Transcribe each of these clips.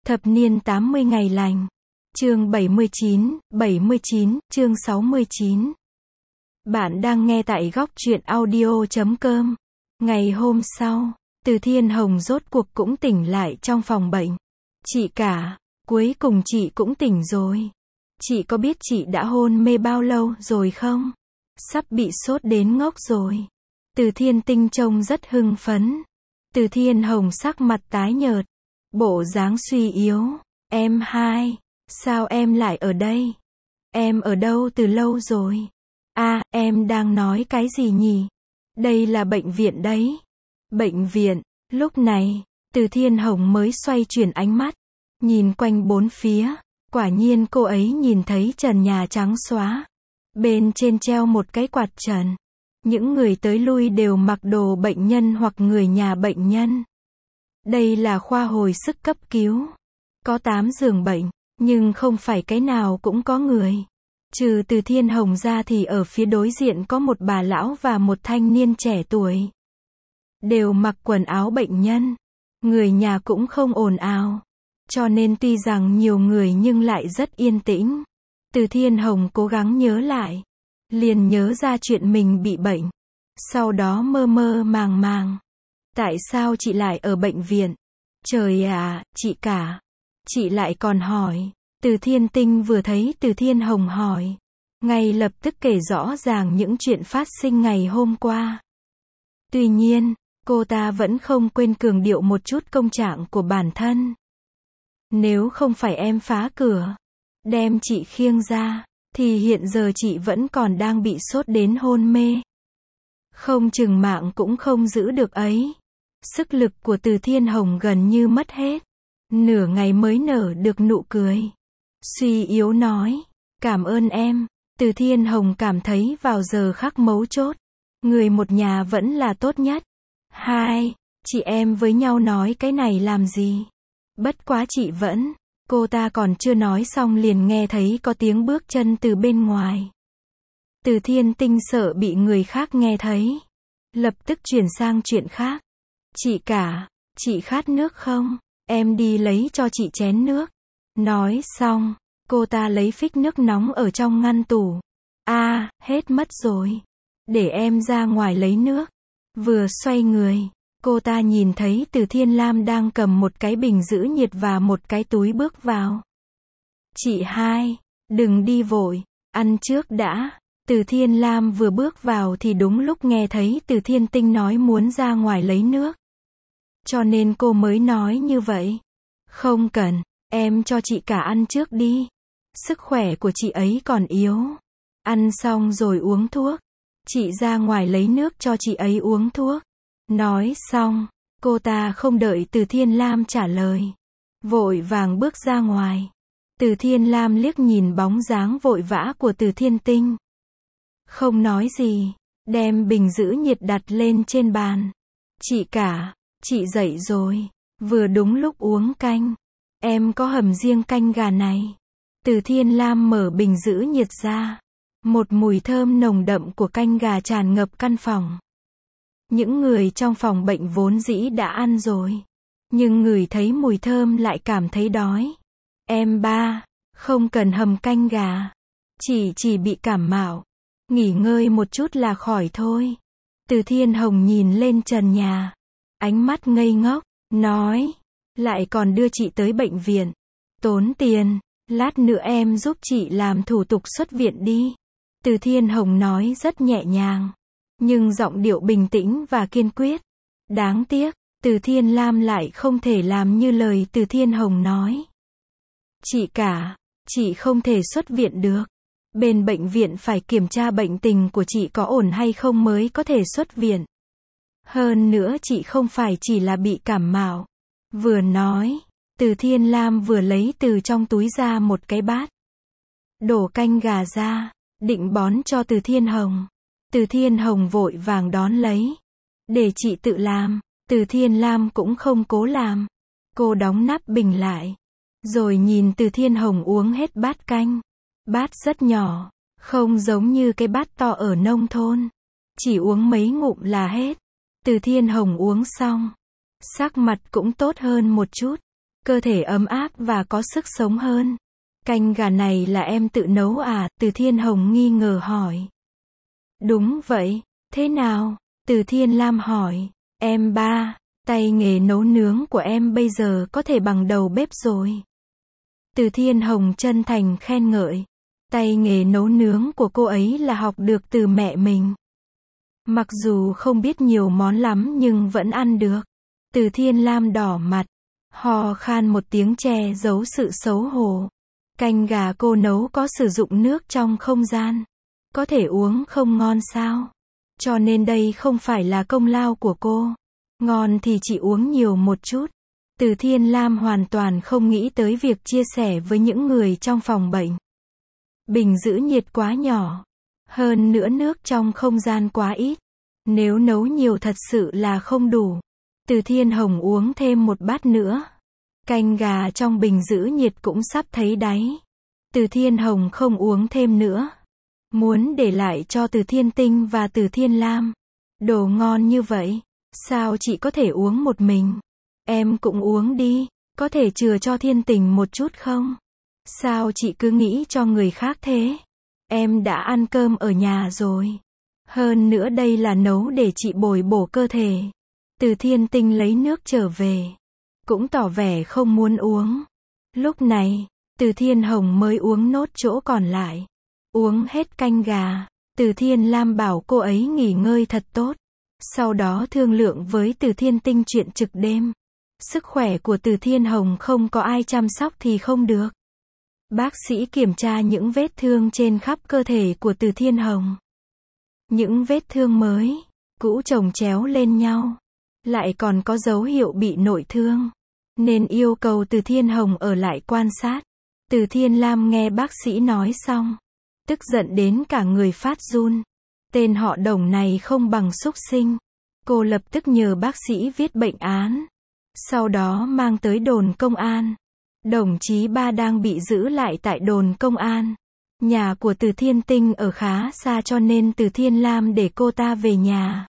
Thập niên 80 ngày lành. Chương 79, chương 69. Bạn đang nghe tại góc truyện audio.com. Ngày hôm sau, Từ Thiên Hồng rốt cuộc cũng tỉnh lại trong phòng bệnh. Chị cả, cuối cùng chị cũng tỉnh rồi. Chị có biết chị đã hôn mê bao lâu rồi không? Sắp bị sốt đến ngốc rồi. Từ Thiên Tinh trông rất hưng phấn. Từ Thiên Hồng sắc mặt tái nhợt, bộ dáng suy yếu. Em hai, sao em lại ở đây? Em ở đâu từ lâu rồi? À, em đang nói cái gì nhỉ? Đây là bệnh viện đấy. Bệnh viện. Lúc này, Từ Thiên Hồng mới xoay chuyển ánh mắt, nhìn quanh bốn phía. Quả nhiên cô ấy nhìn thấy trần nhà trắng xóa. Bên trên treo một cái quạt trần. Những người tới lui đều mặc đồ bệnh nhân hoặc người nhà bệnh nhân. Đây là khoa hồi sức cấp cứu. Có 8 giường bệnh, nhưng không phải cái nào cũng có người. Trừ Từ Thiên Hồng ra thì ở phía đối diện có một bà lão và một thanh niên trẻ tuổi. Đều mặc quần áo bệnh nhân. Người nhà cũng không ồn ào. Cho nên tuy rằng nhiều người nhưng lại rất yên tĩnh. Từ Thiên Hồng cố gắng nhớ lại. Liền nhớ ra chuyện mình bị bệnh. Sau đó mơ mơ màng màng. Tại sao chị lại ở bệnh viện? Trời ạ, chị cả. Chị lại còn hỏi. Từ Thiên Tinh vừa thấy Từ Thiên Hồng hỏi, ngay lập tức kể rõ ràng những chuyện phát sinh ngày hôm qua. Tuy nhiên, cô ta vẫn không quên cường điệu một chút công trạng của bản thân. Nếu không phải em phá cửa, đem chị khiêng ra, thì hiện giờ chị vẫn còn đang bị sốt đến hôn mê. Không chừng mạng cũng không giữ được ấy. Sức lực của Từ Thiên Hồng gần như mất hết. Nửa ngày mới nở được nụ cười. Suy yếu nói, cảm ơn em. Từ Thiên Hồng cảm thấy vào giờ khắc mấu chốt, người một nhà vẫn là tốt nhất. Hai, chị em với nhau nói cái này làm gì? Bất quá chị vẫn. Cô ta còn chưa nói xong liền nghe thấy có tiếng bước chân từ bên ngoài. Từ Thiên Tinh sợ bị người khác nghe thấy, lập tức chuyển sang chuyện khác. Chị cả, chị khát nước không? Em đi lấy cho chị chén nước. Nói xong, cô ta lấy phích nước nóng ở trong ngăn tủ. À, hết mất rồi. Để em ra ngoài lấy nước. Vừa xoay người, cô ta nhìn thấy Từ Thiên Lam đang cầm một cái bình giữ nhiệt và một cái túi bước vào. Chị hai, đừng đi vội, ăn trước đã. Từ Thiên Lam vừa bước vào thì đúng lúc nghe thấy Từ Thiên Tinh nói muốn ra ngoài lấy nước. Cho nên cô mới nói như vậy. Không cần, em cho chị cả ăn trước đi. Sức khỏe của chị ấy còn yếu. Ăn xong rồi uống thuốc. Chị ra ngoài lấy nước cho chị ấy uống thuốc. Nói xong, cô ta không đợi Từ Thiên Lam trả lời. Vội vàng bước ra ngoài. Từ Thiên Lam liếc nhìn bóng dáng vội vã của Từ Thiên Tinh. Không nói gì, đem bình giữ nhiệt đặt lên trên bàn. Chị cả, chị dậy rồi. Vừa đúng lúc uống canh. Em có hầm riêng canh gà này. Từ Thiên Lam mở bình giữ nhiệt ra. Một mùi thơm nồng đậm của canh gà tràn ngập căn phòng. Những người trong phòng bệnh vốn dĩ đã ăn rồi. Nhưng ngửi thấy mùi thơm lại cảm thấy đói. Em ba, không cần hầm canh gà. Chỉ bị cảm mạo. Nghỉ ngơi một chút là khỏi thôi. Từ Thiên Hồng nhìn lên trần nhà. Ánh mắt ngây ngốc, nói. Lại còn đưa chị tới bệnh viện. Tốn tiền, lát nữa em giúp chị làm thủ tục xuất viện đi. Từ Thiên Hồng nói rất nhẹ nhàng. Nhưng giọng điệu bình tĩnh và kiên quyết. Đáng tiếc, Từ Thiên Lam lại không thể làm như lời Từ Thiên Hồng nói. Chị cả, chị không thể xuất viện được. Bên bệnh viện phải kiểm tra bệnh tình của chị có ổn hay không mới có thể xuất viện. Hơn nữa chị không phải chỉ là bị cảm mạo. Vừa nói, Từ Thiên Lam vừa lấy từ trong túi ra một cái bát. Đổ canh gà ra, định bón cho Từ Thiên Hồng. Từ Thiên Hồng vội vàng đón lấy. Để chị tự làm. Từ Thiên Lam cũng không cố làm. Cô đóng nắp bình lại. Rồi nhìn Từ Thiên Hồng uống hết bát canh. Bát rất nhỏ, không giống như cái bát to ở nông thôn. Chỉ uống mấy ngụm là hết. Từ Thiên Hồng uống xong. Sắc mặt cũng tốt hơn một chút. cơ thể ấm áp và có sức sống hơn. Canh gà này là em tự nấu à? Từ Thiên Hồng nghi ngờ hỏi. Đúng vậy, thế nào? Từ Thiên Lam hỏi. Em ba, tay nghề nấu nướng của em bây giờ có thể bằng đầu bếp rồi. Từ Thiên Hồng chân thành khen ngợi. Tay nghề nấu nướng của cô ấy là học được từ mẹ mình. Mặc dù không biết nhiều món lắm nhưng vẫn ăn được. Từ Thiên Lam đỏ mặt, hò khan một tiếng che giấu sự xấu hổ. Canh gà cô nấu có sử dụng nước trong không gian. Có thể uống không ngon sao? Cho nên đây không phải là công lao của cô. Ngon thì chị uống nhiều một chút. Từ Thiên Lam hoàn toàn không nghĩ tới việc chia sẻ với những người trong phòng bệnh. Bình giữ nhiệt quá nhỏ. Hơn nữa nước trong không gian quá ít. Nếu nấu nhiều thật sự là không đủ. Từ Thiên Hồng uống thêm một bát nữa. Canh gà trong bình giữ nhiệt cũng sắp thấy đáy. Từ Thiên Hồng không uống thêm nữa. Muốn để lại cho Từ Thiên Tinh và Từ Thiên Lam. Đồ ngon như vậy. Sao chị có thể uống một mình? Em cũng uống đi. Có thể chừa cho Thiên Tình một chút không? Sao chị cứ nghĩ cho người khác thế? Em đã ăn cơm ở nhà rồi. Hơn nữa đây là nấu để chị bồi bổ cơ thể. Từ Thiên Tinh lấy nước trở về. Cũng tỏ vẻ không muốn uống. Lúc này, Từ Thiên Hồng mới uống nốt chỗ còn lại. Uống hết canh gà. Từ Thiên Lam bảo cô ấy nghỉ ngơi thật tốt. Sau đó thương lượng với Từ Thiên Tinh chuyện trực đêm. Sức khỏe của Từ Thiên Hồng không có ai chăm sóc thì không được. Bác sĩ kiểm tra những vết thương trên khắp cơ thể của Từ Thiên Hồng. Những vết thương mới, cũ chồng chéo lên nhau. Lại còn có dấu hiệu bị nội thương. Nên yêu cầu Từ Thiên Hồng ở lại quan sát. Từ Thiên Lam nghe bác sĩ nói xong. Tức giận đến cả người phát run. Tên họ Đồng này không bằng súc sinh. Cô lập tức nhờ bác sĩ viết bệnh án. Sau đó mang tới đồn công an. Đồng chí Ba đang bị giữ lại tại đồn công an. Nhà của Từ Thiên Tinh ở khá xa cho nên Từ Thiên Lam để cô ta về nhà.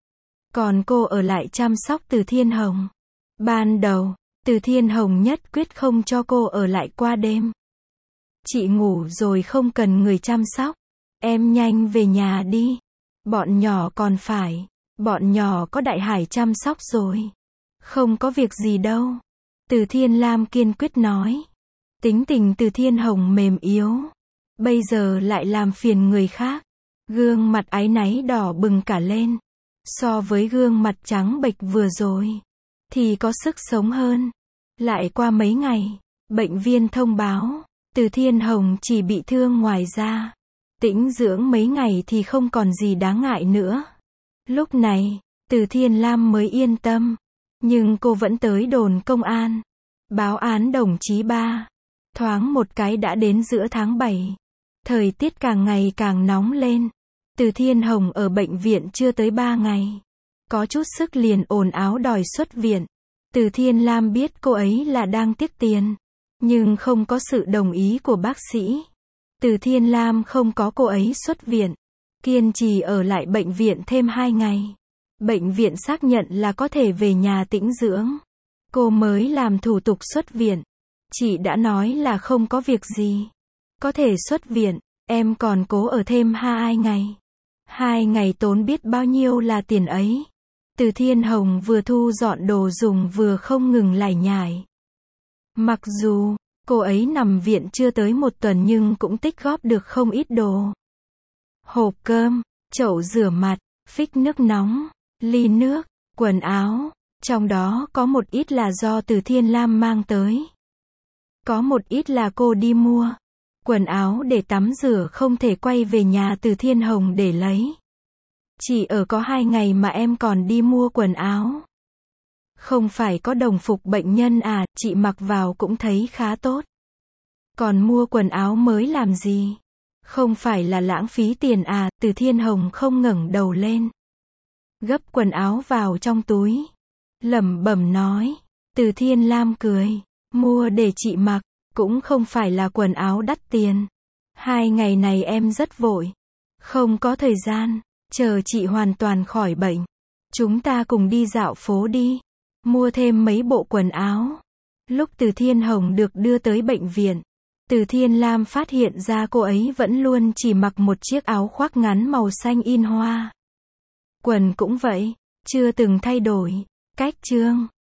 Còn cô ở lại chăm sóc Từ Thiên Hồng. Ban đầu, Từ Thiên Hồng nhất quyết không cho cô ở lại qua đêm. Chị ngủ rồi không cần người chăm sóc. Em nhanh về nhà đi. Bọn nhỏ còn phải. Bọn nhỏ có Đại Hải chăm sóc rồi. Không có việc gì đâu. Từ Thiên Lam kiên quyết nói. Tính tình Từ Thiên Hồng mềm yếu. Bây giờ lại làm phiền người khác. Gương mặt áy náy đỏ bừng cả lên. So với gương mặt trắng bệch vừa rồi. Thì có sức sống hơn. Lại qua mấy ngày. Bệnh viên thông báo. Từ Thiên Hồng chỉ bị thương ngoài da. Tĩnh dưỡng mấy ngày thì không còn gì đáng ngại nữa. Lúc này, Từ Thiên Lam mới yên tâm. Nhưng cô vẫn tới đồn công an. Báo án đồng chí Ba. Thoáng một cái đã đến giữa tháng 7. Thời tiết càng ngày càng nóng lên. Từ Thiên Hồng ở bệnh viện chưa tới 3 ngày. Có chút sức liền ồn áo đòi xuất viện. Từ Thiên Lam biết cô ấy là đang tiếc tiền. Nhưng không có sự đồng ý của bác sĩ. Từ Thiên Lam không có cô ấy xuất viện. Kiên trì ở lại bệnh viện thêm 2 ngày. Bệnh viện xác nhận là có thể về nhà tĩnh dưỡng. Cô mới làm thủ tục xuất viện. Chị đã nói là không có việc gì. Có thể xuất viện, em còn cố ở thêm 2 ngày. 2 ngày tốn biết bao nhiêu là tiền ấy. Từ Thiên Hồng vừa thu dọn đồ dùng vừa không ngừng lải nhải. Mặc dù, cô ấy nằm viện chưa tới 1 tuần nhưng cũng tích góp được không ít đồ. Hộp cơm, chậu rửa mặt, phích nước nóng, ly nước, quần áo. Trong đó có một ít là do Từ Thiên Lam mang tới. Có một ít là cô đi mua. Quần áo để tắm rửa không thể quay về nhà Từ Thiên Hồng để lấy. Chỉ ở có 2 ngày mà em còn đi mua quần áo. Không phải có đồng phục bệnh nhân à, chị mặc vào cũng thấy khá tốt. Còn mua quần áo mới làm gì? Không phải là lãng phí tiền à? Từ Thiên Hồng không ngẩng đầu lên. Gấp quần áo vào trong túi. Lẩm bẩm nói. Từ Thiên Lam cười. Mua để chị mặc, cũng không phải là quần áo đắt tiền. 2 ngày này em rất vội. Không có thời gian, chờ chị hoàn toàn khỏi bệnh. Chúng ta cùng đi dạo phố đi. Mua thêm mấy bộ quần áo. Lúc Từ Thiên Hồng được đưa tới bệnh viện, Từ Thiên Lam phát hiện ra cô ấy vẫn luôn chỉ mặc một chiếc áo khoác ngắn màu xanh in hoa. Quần cũng vậy, chưa từng thay đổi. Cách chương